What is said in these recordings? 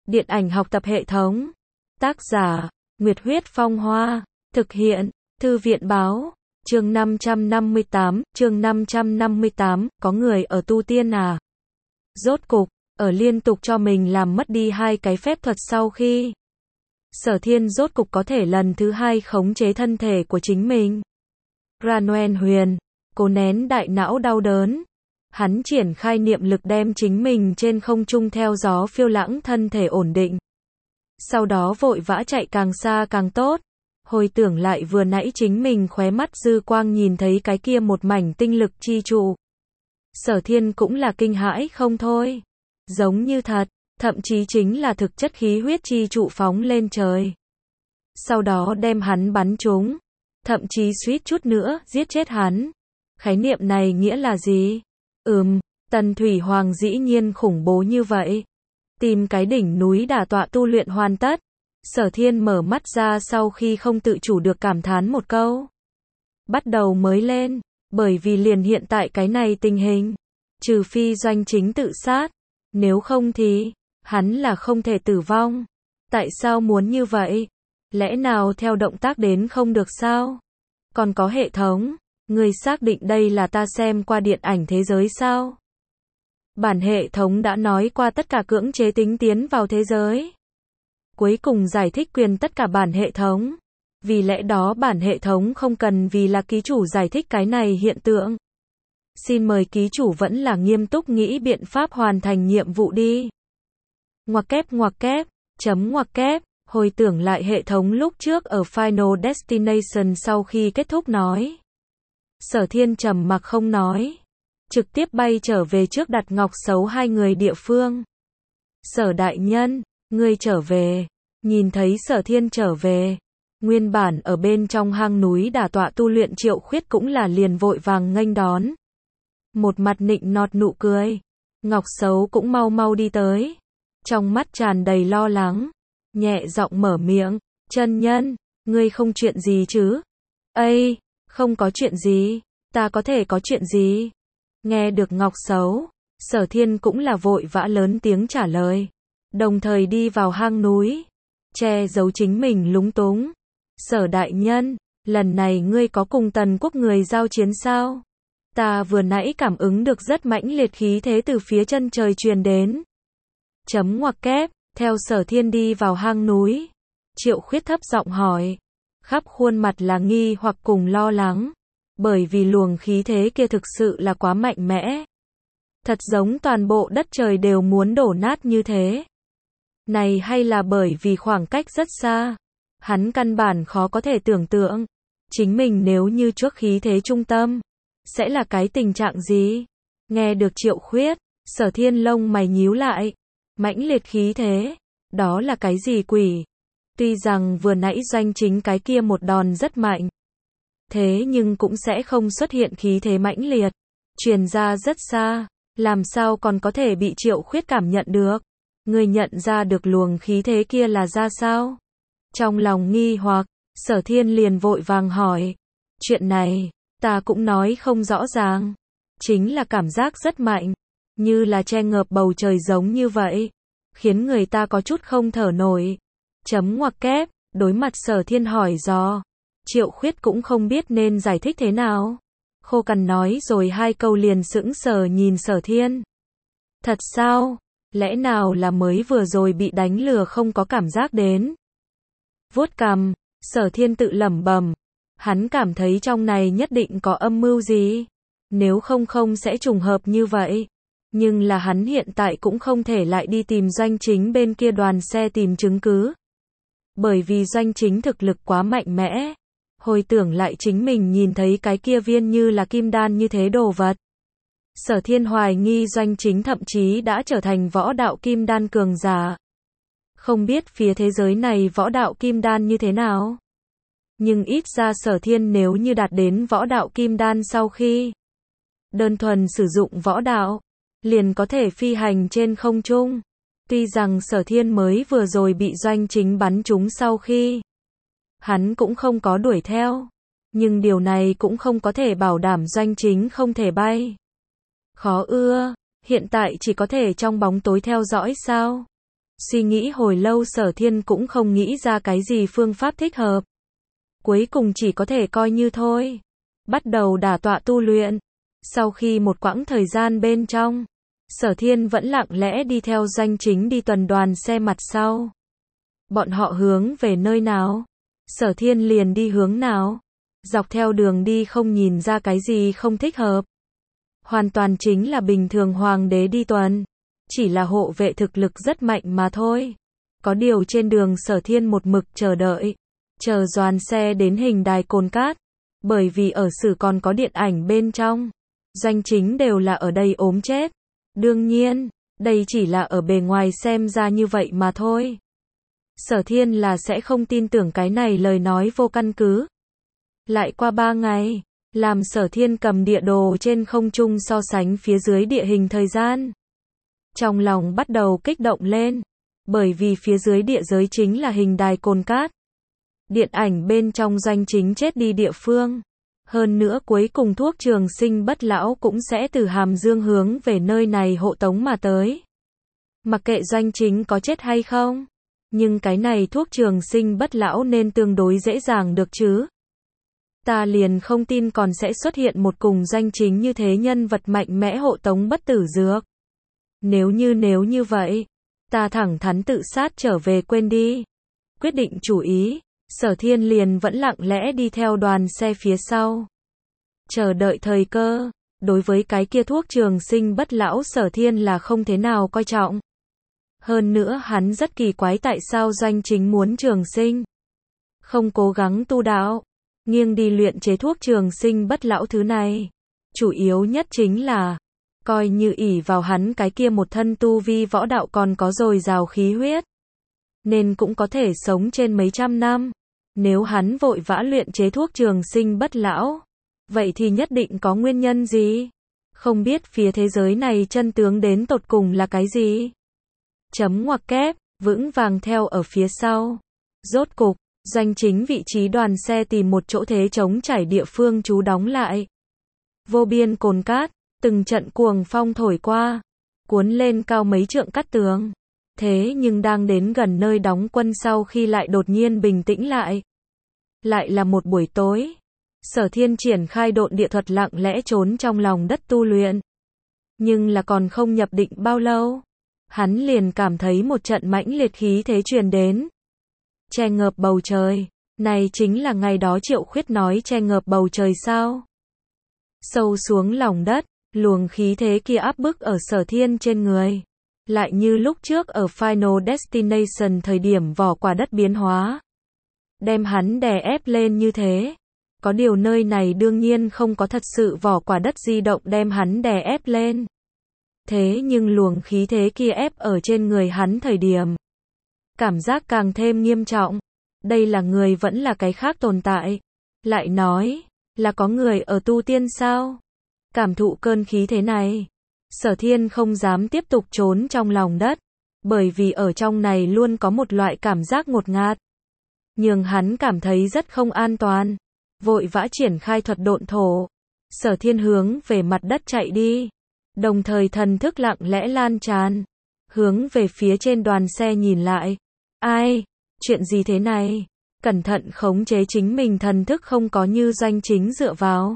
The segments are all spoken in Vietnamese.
Điện ảnh học tập hệ thống. Tác giả, Nguyệt Huyết Phong Hoa. Thực hiện, Thư viện Báo. Chương 558, có người ở tu tiên à? Rốt cục, ở liên tục cho mình làm mất đi 2 cái phép thuật sau khi Sở Thiên rốt cục có thể lần thứ 2 khống chế thân thể của chính mình. Ranwen Huyền, cố nén đại não đau đớn. Hắn triển khai niệm lực đem chính mình trên không trung theo gió phiêu lãng thân thể ổn định. Sau đó vội vã chạy càng xa càng tốt. Hồi tưởng lại vừa nãy chính mình khóe mắt dư quang nhìn thấy cái kia một mảnh tinh lực chi trụ. Sở Thiên cũng là kinh hãi không thôi. Giống như thật, thậm chí chính là thực chất khí huyết chi trụ phóng lên trời. Sau đó đem hắn bắn trúng. Thậm chí suýt chút nữa giết chết hắn. Khái niệm này nghĩa là gì? Tần Thủy Hoàng dĩ nhiên khủng bố như vậy. Tìm cái đỉnh núi đả tọa tu luyện hoàn tất. Sở Thiên mở mắt ra sau khi không tự chủ được cảm thán một câu. Bắt đầu mới lên, bởi vì liền hiện tại cái này tình hình. Trừ phi Doanh Chính tự sát. Nếu không thì, hắn là không thể tử vong. Tại sao muốn như vậy? Lẽ nào theo động tác đến không được sao? Còn có hệ thống. Người xác định đây là ta xem qua điện ảnh thế giới sao? Bản hệ thống đã nói qua tất cả cưỡng chế tính tiến vào thế giới. Cuối cùng giải thích quyền tất cả bản hệ thống. Vì lẽ đó bản hệ thống không cần vì là ký chủ giải thích cái này hiện tượng. Xin mời ký chủ vẫn là nghiêm túc nghĩ biện pháp hoàn thành nhiệm vụ đi. Ngoặc kép, chấm ngoặc kép, hồi tưởng lại hệ thống lúc trước ở Final Destination sau khi kết thúc nói. Sở Thiên trầm mặc không nói. Trực tiếp bay trở về trước đặt Ngọc Xấu hai người địa phương. Sở đại nhân, ngươi trở về. Nhìn thấy Sở Thiên trở về. Nguyên bản ở bên trong hang núi đả tọa tu luyện Triệu Khuyết cũng là liền vội vàng nghênh đón. Một mặt nịnh nọt nụ cười. Ngọc Xấu cũng mau mau đi tới. Trong mắt tràn đầy lo lắng. Nhẹ giọng mở miệng. Chân nhân, ngươi không chuyện gì chứ? Ây, không có chuyện gì. Ta có thể có chuyện gì? Nghe được Ngọc Xấu, Sở Thiên cũng là vội vã lớn tiếng trả lời. Đồng thời đi vào hang núi. Che giấu chính mình lúng túng. Sở đại nhân, lần này ngươi có cùng Tần Quốc người giao chiến sao? Ta vừa nãy cảm ứng được rất mãnh liệt khí thế từ phía chân trời truyền đến. Chấm ngoặc kép, theo Sở Thiên đi vào hang núi. Triệu Khuyết thấp giọng hỏi. Khắp khuôn mặt là nghi hoặc cùng lo lắng. Bởi vì luồng khí thế kia thực sự là quá mạnh mẽ. Thật giống toàn bộ đất trời đều muốn đổ nát như thế. Này hay là bởi vì khoảng cách rất xa. Hắn căn bản khó có thể tưởng tượng. Chính mình nếu như trước khí thế trung tâm. Sẽ là cái tình trạng gì? Nghe được Triệu Khuyết. Sở Thiên lông mày nhíu lại. Mãnh liệt khí thế. Đó là cái gì quỷ? Tuy rằng vừa nãy Doanh Chính cái kia một đòn rất mạnh. Thế nhưng cũng sẽ không xuất hiện khí thế mãnh liệt. Truyền ra rất xa. Làm sao còn có thể bị Triệu Khuyết cảm nhận được? Người nhận ra được luồng khí thế kia là ra sao? Trong lòng nghi hoặc, Sở Thiên liền vội vàng hỏi. Chuyện này, ta cũng nói không rõ ràng. Chính là cảm giác rất mạnh. Như là che ngợp bầu trời giống như vậy. Khiến người ta có chút không thở nổi. Chấm ngoặc kép, đối mặt Sở Thiên hỏi dò. Triệu Khuyết cũng không biết nên giải thích thế nào. Khô cằn nói rồi 2 câu liền sững sờ nhìn Sở Thiên. Thật sao? Lẽ nào là mới vừa rồi bị đánh lừa không có cảm giác đến? Vuốt cằm, Sở Thiên tự lẩm bẩm. Hắn cảm thấy trong này nhất định có âm mưu gì. Nếu không sẽ trùng hợp như vậy. Nhưng là hắn hiện tại cũng không thể lại đi tìm Doanh Chính bên kia đoàn xe tìm chứng cứ. Bởi vì Doanh Chính thực lực quá mạnh mẽ. Hồi tưởng lại chính mình nhìn thấy cái kia viên như là kim đan như thế đồ vật. Sở Thiên hoài nghi Doanh Chính thậm chí đã trở thành võ đạo kim đan cường giả. Không biết phía thế giới này võ đạo kim đan như thế nào. Nhưng ít ra Sở Thiên nếu như đạt đến võ đạo kim đan sau khi đơn thuần sử dụng võ đạo, liền có thể phi hành trên không trung. Tuy rằng Sở Thiên mới vừa rồi bị Doanh Chính bắn trúng sau khi hắn cũng không có đuổi theo. Nhưng điều này cũng không có thể bảo đảm Doanh Chính không thể bay. Khó ưa, hiện tại chỉ có thể trong bóng tối theo dõi sao? Suy nghĩ hồi lâu Sở Thiên cũng không nghĩ ra cái gì phương pháp thích hợp. Cuối cùng chỉ có thể coi như thôi. Bắt đầu đả tọa tu luyện. Sau khi một quãng thời gian bên trong, Sở Thiên vẫn lặng lẽ đi theo Doanh Chính đi tuần đoàn xe mặt sau. Bọn họ hướng về nơi nào? Sở Thiên liền đi hướng nào? Dọc theo đường đi không nhìn ra cái gì không thích hợp. Hoàn toàn chính là bình thường hoàng đế đi tuần. Chỉ là hộ vệ thực lực rất mạnh mà thôi. Có điều trên đường Sở Thiên một mực chờ đợi. Chờ doàn xe đến hình đài Cồn Cát. Bởi vì ở Sử còn có điện ảnh bên trong. Doanh Chính đều là ở đây ốm chết. Đương nhiên, đây chỉ là ở bề ngoài xem ra như vậy mà thôi. Sở Thiên là sẽ không tin tưởng cái này lời nói vô căn cứ. Lại qua 3 ngày, làm Sở Thiên cầm địa đồ trên không trung so sánh phía dưới địa hình thời gian. Trong lòng bắt đầu kích động lên, bởi vì phía dưới địa giới chính là hình đài Cồn Cát. Điện ảnh bên trong Doanh Chính chết đi địa phương. Hơn nữa cuối cùng thuốc trường sinh bất lão cũng sẽ từ Hàm Dương hướng về nơi này hộ tống mà tới. Mặc kệ Doanh Chính có chết hay không, nhưng cái này thuốc trường sinh bất lão nên tương đối dễ dàng được chứ. Ta liền không tin còn sẽ xuất hiện một cùng Doanh Chính như thế nhân vật mạnh mẽ hộ tống bất tử dược. Nếu như vậy, ta thẳng thắn tự sát trở về quên đi. Quyết định chủ ý, Sở Thiên liền vẫn lặng lẽ đi theo đoàn xe phía sau. Chờ đợi thời cơ, đối với cái kia thuốc trường sinh bất lão Sở Thiên là không thế nào coi trọng. Hơn nữa hắn rất kỳ quái tại sao Doanh Chính muốn trường sinh. Không cố gắng tu đạo, nghiêng đi luyện chế thuốc trường sinh bất lão thứ này. Chủ yếu nhất chính là, coi như ỷ vào hắn cái kia một thân tu vi võ đạo còn có dồi dào khí huyết. Nên cũng có thể sống trên mấy trăm năm. Nếu hắn vội vã luyện chế thuốc trường sinh bất lão, vậy thì nhất định có nguyên nhân gì? Không biết phía thế giới này chân tướng đến tột cùng là cái gì? Chấm ngoặc kép, vững vàng theo ở phía sau. Rốt cục, Doanh Chính vị trí đoàn xe tìm một chỗ thế trống trải địa phương trú đóng lại. Vô biên Cồn Cát, từng trận cuồng phong thổi qua, cuốn lên cao mấy trượng cát tường. Thế nhưng đang đến gần nơi đóng quân sau khi lại đột nhiên bình tĩnh lại. Lại là một buổi tối. Sở Thiên triển khai độn địa thuật lặng lẽ trốn trong lòng đất tu luyện. Nhưng là còn không nhập định bao lâu, hắn liền cảm thấy một trận mãnh liệt khí thế truyền đến. Che ngợp bầu trời, này chính là ngày đó Triệu Khuyết nói che ngợp bầu trời sao? Sâu xuống lòng đất, luồng khí thế kia áp bức ở Sở Thiên trên người. Lại như lúc trước ở Final Destination thời điểm vỏ quả đất biến hóa. Đem hắn đè ép lên như thế. Có điều nơi này đương nhiên không có thật sự vỏ quả đất di động đem hắn đè ép lên. Thế nhưng luồng khí thế kia ép ở trên người hắn thời điểm. Cảm giác càng thêm nghiêm trọng. Đây là người vẫn là cái khác tồn tại. Lại nói, là có người ở tu tiên sao? Cảm thụ cơn khí thế này. Sở Thiên không dám tiếp tục trốn trong lòng đất. Bởi vì ở trong này luôn có một loại cảm giác ngột ngạt. Nhưng hắn cảm thấy rất không an toàn. Vội vã triển khai thuật độn thổ. Sở Thiên hướng về mặt đất chạy đi. Đồng thời thần thức lặng lẽ lan tràn. Hướng về phía trên đoàn xe nhìn lại. Ai? Chuyện gì thế này? Cẩn thận khống chế chính mình thần thức không có như Doanh Chính dựa vào.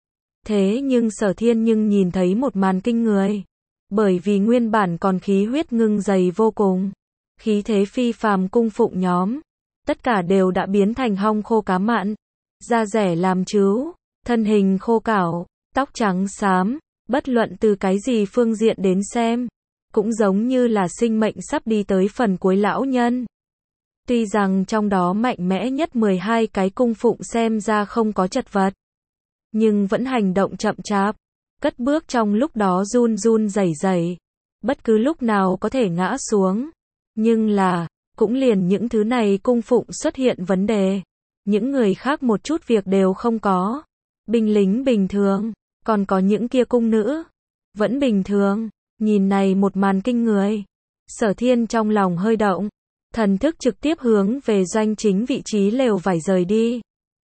Thế nhưng Sở Thiên nhưng nhìn thấy một màn kinh người. Bởi vì nguyên bản còn khí huyết ngưng dày vô cùng. Khí thế phi phàm cung phụng nhóm. Tất cả đều đã biến thành hong khô cá mặn. Da rẻ làm chứu, thân hình khô cảo, tóc trắng xám. Bất luận từ cái gì phương diện đến xem. Cũng giống như là sinh mệnh sắp đi tới phần cuối lão nhân. Tuy rằng trong đó mạnh mẽ nhất 12 cái cung phụng xem ra không có chật vật. Nhưng vẫn hành động chậm chạp. Cất bước trong lúc đó run run rẩy rẩy. Bất cứ lúc nào có thể ngã xuống. Nhưng là, cũng liền những thứ này cung phụng xuất hiện vấn đề. Những người khác một chút việc đều không có. Binh lính bình thường. Còn có những kia cung nữ. Vẫn bình thường. Nhìn này một màn kinh người. Sở Thiên trong lòng hơi động. Thần thức trực tiếp hướng về Doanh Chính vị trí lều vải rời đi.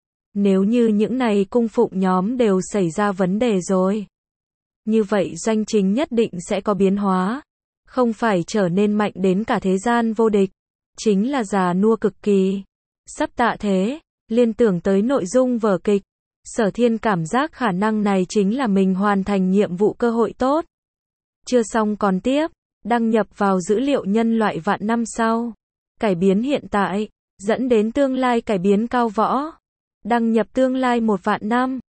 Nếu như những này cung phụng nhóm đều xảy ra vấn đề rồi. Như vậy Doanh Chính nhất định sẽ có biến hóa. Không phải trở nên mạnh đến cả thế gian vô địch, chính là già nua cực kỳ. Sắp tạ thế, liên tưởng tới nội dung vở kịch, Sở Thiên cảm giác khả năng này chính là mình hoàn thành nhiệm vụ cơ hội tốt. Chưa xong còn tiếp, đăng nhập vào dữ liệu nhân loại vạn năm sau. Cải biến hiện tại, dẫn đến tương lai cải biến cao võ. Đăng nhập tương lai 1 vạn năm.